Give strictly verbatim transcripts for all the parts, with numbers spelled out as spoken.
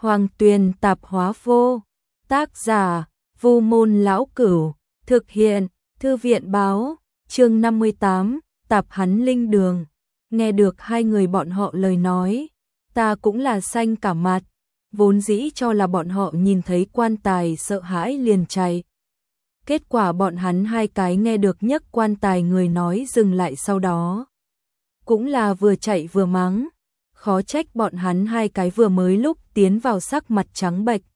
Hoàng Tuyền Tạp Hóa Vô. Tác giả: Vu Môn Lão Cửu. Thực hiện: Thư viện Báo. Chương năm mươi tám, Tạp Hắn Linh Đường. Nghe được hai người bọn họ lời nói, ta cũng là xanh cả mặt, vốn dĩ cho là bọn họ nhìn thấy quan tài sợ hãi liền chạy. Kết quả bọn hắn hai cái nghe được nhấc quan tài người nói dừng lại, sau đó cũng là vừa chạy vừa mắng, khó trách bọn hắn hai cái vừa mới lúc tiến vào sắc mặt trắng bệch.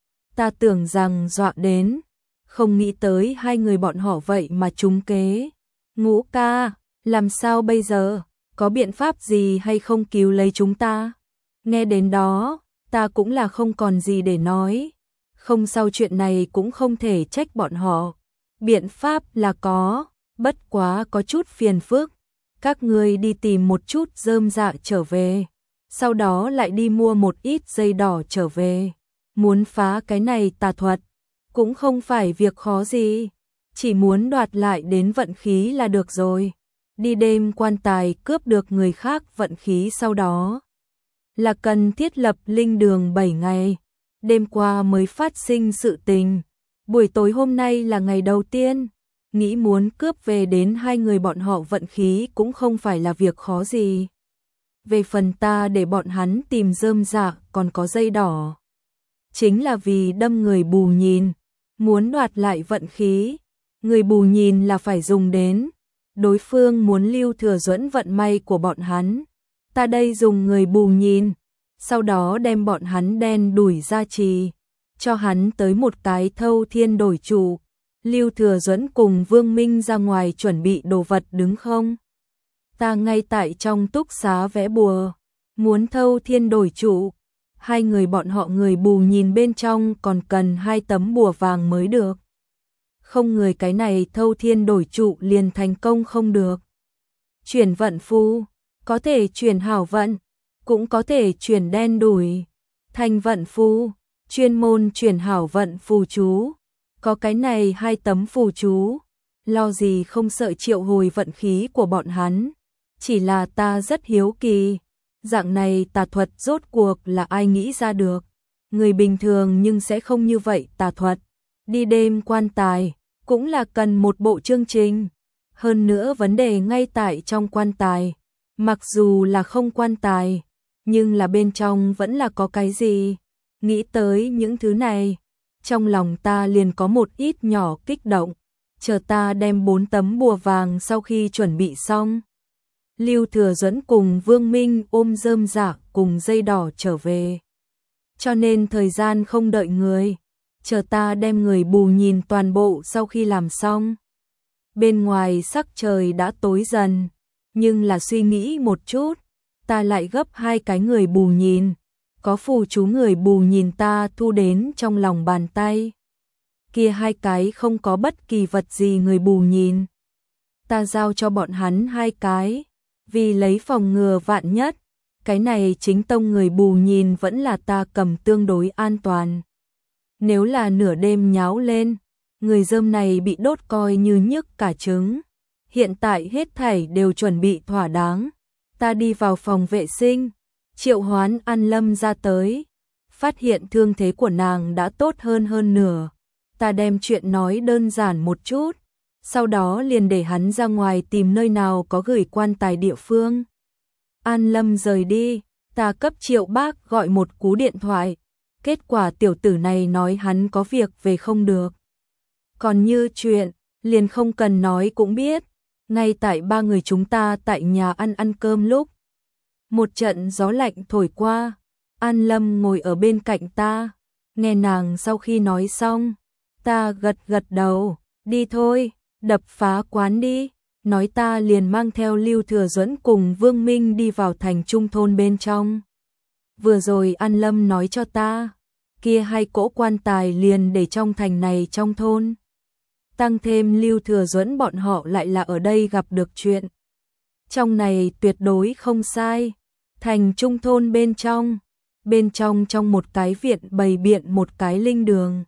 Ta tưởng rằng dọa đến, không nghĩ tới hai người bọn họ vậy mà trúng kế. Ngũ ca, làm sao bây giờ, có biện pháp gì hay không cứu lấy chúng ta? Nghe đến đó, ta cũng là không còn gì để nói. Không, sau chuyện này cũng không thể trách bọn họ. Biện pháp là có, bất quá có chút phiền phức. Các ngươi đi tìm một chút rơm rạ trở về, sau đó lại đi mua một ít dây đỏ trở về. Muốn phá cái này tà thuật cũng không phải việc khó gì, chỉ muốn đoạt lại đến vận khí là được rồi. Đi đêm quan tài cướp được người khác vận khí, sau đó là cần thiết lập linh đường bảy ngày. Đêm qua mới phát sinh sự tình, buổi tối hôm nay là ngày đầu tiên, nghĩ muốn cướp về đến hai người bọn họ vận khí cũng không phải là việc khó gì. Về phần ta để bọn hắn tìm rơm rạ còn có dây đỏ, chính là vì đâm người bù nhìn, muốn đoạt lại vận khí. Người bù nhìn là phải dùng đến, đối phương muốn lưu thừa dẫn vận may của bọn hắn. Ta đây dùng người bù nhìn, sau đó đem bọn hắn đen đuổi ra trì, cho hắn tới một cái thâu thiên đổi chủ. Lưu Thừa Duẫn cùng Vương Minh ra ngoài chuẩn bị đồ vật đứng không? Ta ngay tại trong túc xá vẽ bùa, muốn thâu thiên đổi chủ. Hai người bọn họ người bù nhìn bên trong còn cần hai tấm bùa vàng mới được. Không người cái này thâu thiên đổi trụ liền thành công không được. Chuyển vận phù, có thể chuyển hảo vận, cũng có thể chuyển đen đủi. Thành vận phù, chuyên môn chuyển hảo vận phù chú. Có cái này hai tấm phù chú, lo gì không sợ triệu hồi vận khí của bọn hắn. Chỉ là ta rất hiếu kỳ, dạng này tà thuật rốt cuộc là ai nghĩ ra được. Người bình thường nhưng sẽ không như vậy tà thuật. Đi đêm quan tài cũng là cần một bộ chương trình. Hơn nữa vấn đề ngay tại trong quan tài. Mặc dù là không quan tài, nhưng là bên trong vẫn là có cái gì. Nghĩ tới những thứ này, trong lòng ta liền có một ít nhỏ kích động. Chờ ta đem bốn tấm bùa vàng sau khi chuẩn bị xong, Lưu Thừa Duẫn cùng Vương Minh ôm rơm rạ cùng dây đỏ trở về. Cho nên thời gian không đợi người, chờ ta đem người bù nhìn toàn bộ sau khi làm xong. Bên ngoài sắc trời đã tối dần, nhưng là suy nghĩ một chút, ta lại gấp hai cái người bù nhìn. Có phù chú người bù nhìn ta thu đến trong lòng bàn tay. Kia hai cái không có bất kỳ vật gì người bù nhìn, ta giao cho bọn hắn hai cái, vì lấy phòng ngừa vạn nhất. Cái này chính tông người bù nhìn vẫn là ta cầm tương đối an toàn. Nếu là nửa đêm nháo lên, người dơm này bị đốt coi như nhức cả trứng. Hiện tại hết thảy đều chuẩn bị thỏa đáng. Ta đi vào phòng vệ sinh, triệu hoán An Lâm ra tới, phát hiện thương thế của nàng đã tốt hơn hơn nửa. Ta đem chuyện nói đơn giản một chút, sau đó liền để hắn ra ngoài tìm nơi nào có gửi quan tài địa phương. An Lâm rời đi, ta cấp Triệu Bác gọi một cú điện thoại, kết quả tiểu tử này nói hắn có việc về không được. Còn như chuyện, liền không cần nói cũng biết, ngay tại ba người chúng ta tại nhà ăn ăn cơm lúc, một trận gió lạnh thổi qua, An Lâm ngồi ở bên cạnh ta, nghe nàng sau khi nói xong, ta gật gật đầu, đi thôi, đập phá quán đi. Nói ta liền mang theo Lưu Thừa Duẫn cùng Vương Minh đi vào thành trung thôn bên trong. Vừa rồi An Lâm nói cho ta, kia hai cỗ quan tài liền để trong thành này trong thôn. Tăng thêm Lưu Thừa Duẫn bọn họ lại là ở đây gặp được chuyện. Trong này tuyệt đối không sai. Thành trung thôn bên trong, bên trong trong một cái viện bày biện một cái linh đường.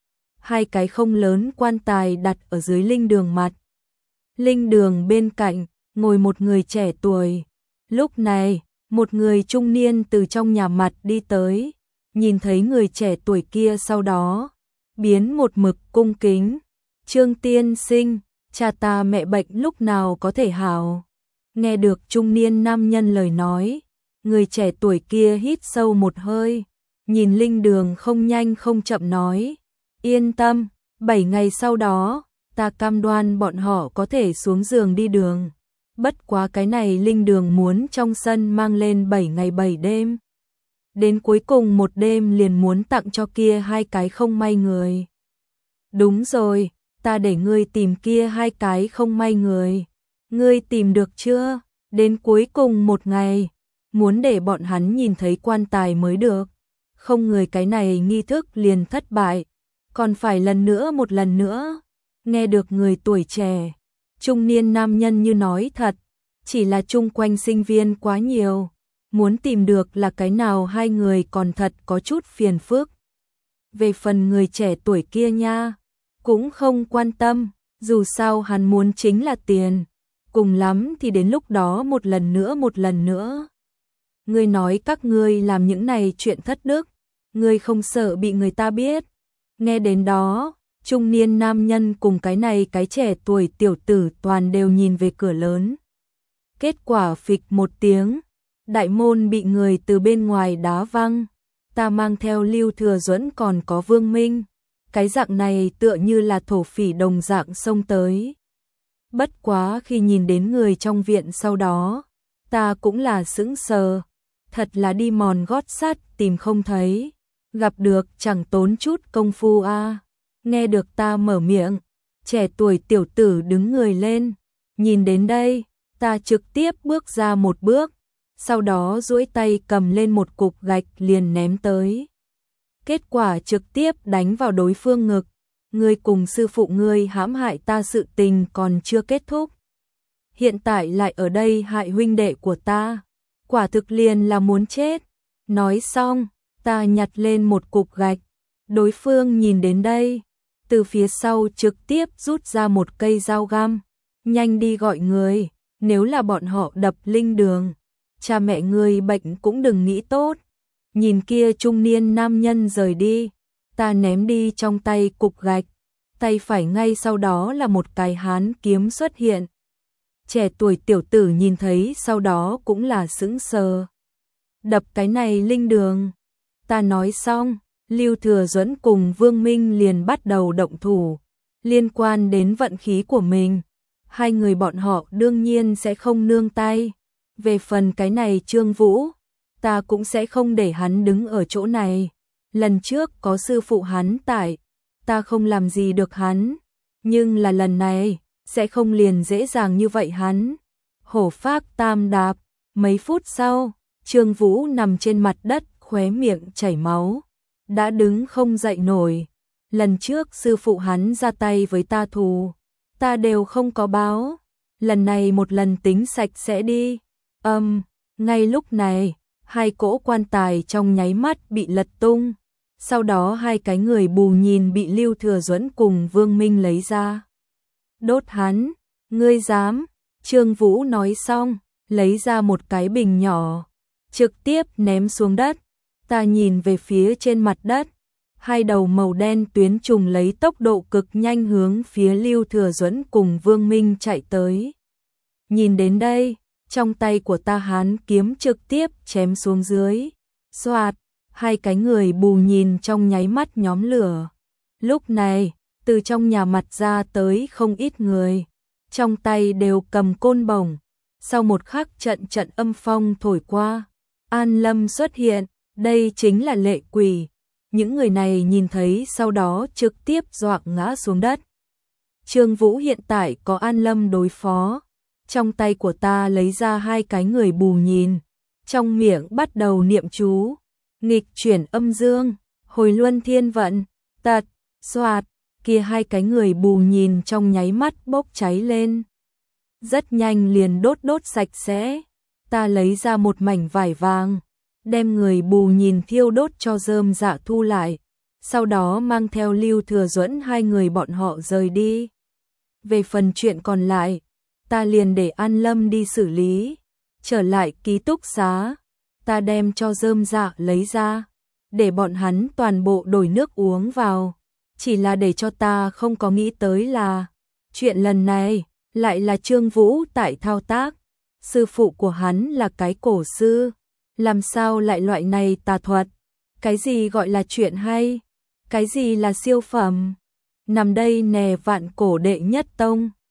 Hai cái không lớn quan tài đặt ở dưới linh đường mặt. Linh đường bên cạnh, ngồi một người trẻ tuổi. Lúc này, một người trung niên từ trong nhà mặt đi tới, nhìn thấy người trẻ tuổi kia sau đó, biến một mực cung kính. Trương tiên sinh, cha ta mẹ bệnh lúc nào có thể hảo. Nghe được trung niên nam nhân lời nói, người trẻ tuổi kia hít sâu một hơi, nhìn Linh Đường không nhanh không chậm nói, yên tâm, bảy ngày sau đó, ta cam đoan bọn họ có thể xuống giường đi đường. Bất quá cái này Linh Đường muốn trong sân mang lên bảy ngày bảy đêm. Đến cuối cùng một đêm liền muốn tặng cho kia hai cái không may người. Đúng rồi, ta để ngươi tìm kia hai cái không may người. Ngươi tìm được chưa? Đến cuối cùng một ngày, muốn để bọn hắn nhìn thấy quan tài mới được. Không người cái này nghi thức liền thất bại, còn phải lần nữa một lần nữa. Nghe được người tuổi trẻ, trung niên nam nhân như nói thật, chỉ là chung quanh sinh viên quá nhiều, muốn tìm được là cái nào hai người còn thật có chút phiền phức. Về phần người trẻ tuổi kia nha, cũng không quan tâm, dù sao hắn muốn chính là tiền, cùng lắm thì đến lúc đó một lần nữa một lần nữa. Ngươi nói các ngươi làm những này chuyện thất đức, ngươi không sợ bị người ta biết. Nghe đến đó, trung niên nam nhân cùng cái này cái trẻ tuổi tiểu tử toàn đều nhìn về cửa lớn. Kết quả phịch một tiếng, đại môn bị người từ bên ngoài đá văng. Ta mang theo Lưu Thừa Duẫn còn có Vương Minh, cái dạng này tựa như là thổ phỉ đồng dạng xông tới. Bất quá khi nhìn đến người trong viện sau đó, ta cũng là sững sờ, thật là đi mòn gót sắt tìm không thấy, gặp được chẳng tốn chút công phu a. À. Nghe được ta mở miệng, trẻ tuổi tiểu tử đứng người lên, nhìn đến đây, ta trực tiếp bước ra một bước, sau đó duỗi tay cầm lên một cục gạch liền ném tới. Kết quả trực tiếp đánh vào đối phương ngực, ngươi cùng sư phụ ngươi hãm hại ta sự tình còn chưa kết thúc. Hiện tại lại ở đây hại huynh đệ của ta, quả thực liền là muốn chết. Nói xong, ta nhặt lên một cục gạch, đối phương nhìn đến đây, từ phía sau trực tiếp rút ra một cây dao găm, nhanh đi gọi người, nếu là bọn họ đập Linh Đường, cha mẹ ngươi bệnh cũng đừng nghĩ tốt. Nhìn kia trung niên nam nhân rời đi, ta ném đi trong tay cục gạch, tay phải ngay sau đó là một cái hán kiếm xuất hiện. Trẻ tuổi tiểu tử nhìn thấy sau đó cũng là sững sờ. Đập cái này Linh Đường. Ta nói xong, Lưu Thừa Duẫn cùng Vương Minh liền bắt đầu động thủ, liên quan đến vận khí của mình. Hai người bọn họ đương nhiên sẽ không nương tay. Về phần cái này Trương Vũ, ta cũng sẽ không để hắn đứng ở chỗ này. Lần trước có sư phụ hắn tại, ta không làm gì được hắn, nhưng là lần này, sẽ không liền dễ dàng như vậy hắn. Hổ phác tam đạp, mấy phút sau, Trương Vũ nằm trên mặt đất, khóe miệng chảy máu, đã đứng không dậy nổi. Lần trước sư phụ hắn ra tay với ta thù, ta đều không có báo, lần này một lần tính sạch sẽ đi. Âm, um, ngay lúc này, hai cỗ quan tài trong nháy mắt bị lật tung, sau đó hai cái người bù nhìn bị Lưu Thừa Duẫn cùng Vương Minh lấy ra. Đốt hắn, ngươi dám? Trương Vũ nói xong, lấy ra một cái bình nhỏ, trực tiếp ném xuống đất. Ta nhìn về phía trên mặt đất, hai đầu màu đen tuyến trùng lấy tốc độ cực nhanh hướng phía Lưu Thừa Duẫn cùng Vương Minh chạy tới. Nhìn đến đây, trong tay của ta hán kiếm trực tiếp chém xuống dưới. Xoạt, hai cái người bù nhìn trong nháy mắt nhóm lửa. Lúc này, từ trong nhà mặt ra tới không ít người, trong tay đều cầm côn bổng. Sau một khắc trận trận âm phong thổi qua, An Lâm xuất hiện, đây chính là lệ quỷ. Những người này nhìn thấy sau đó trực tiếp doạng ngã xuống đất. Trương Vũ hiện tại có An Lâm đối phó. Trong tay của ta lấy ra hai cái người bù nhìn, trong miệng bắt đầu niệm chú, nghịch chuyển âm dương, hồi luân thiên vận, tật, xoạt, kia hai cái người bù nhìn trong nháy mắt bốc cháy lên. Rất nhanh liền đốt đốt sạch sẽ, ta lấy ra một mảnh vải vàng, đem người bù nhìn thiêu đốt cho rơm dạ thu lại, sau đó mang theo Lưu Thừa Duẫn hai người bọn họ rời đi. Về phần chuyện còn lại, ta liền để An Lâm đi xử lý. Trở lại ký túc xá, ta đem cho rơm dạ lấy ra, để bọn hắn toàn bộ đổi nước uống vào. Chỉ là để cho ta không có nghĩ tới là chuyện lần này lại là Trương Vũ tại thao tác. Sư phụ của hắn là cái cổ sư, làm sao lại loại này tà thuật? Cái gì gọi là chuyện hay? Cái gì là siêu phẩm? Nằm đây nè vạn cổ đệ nhất tông.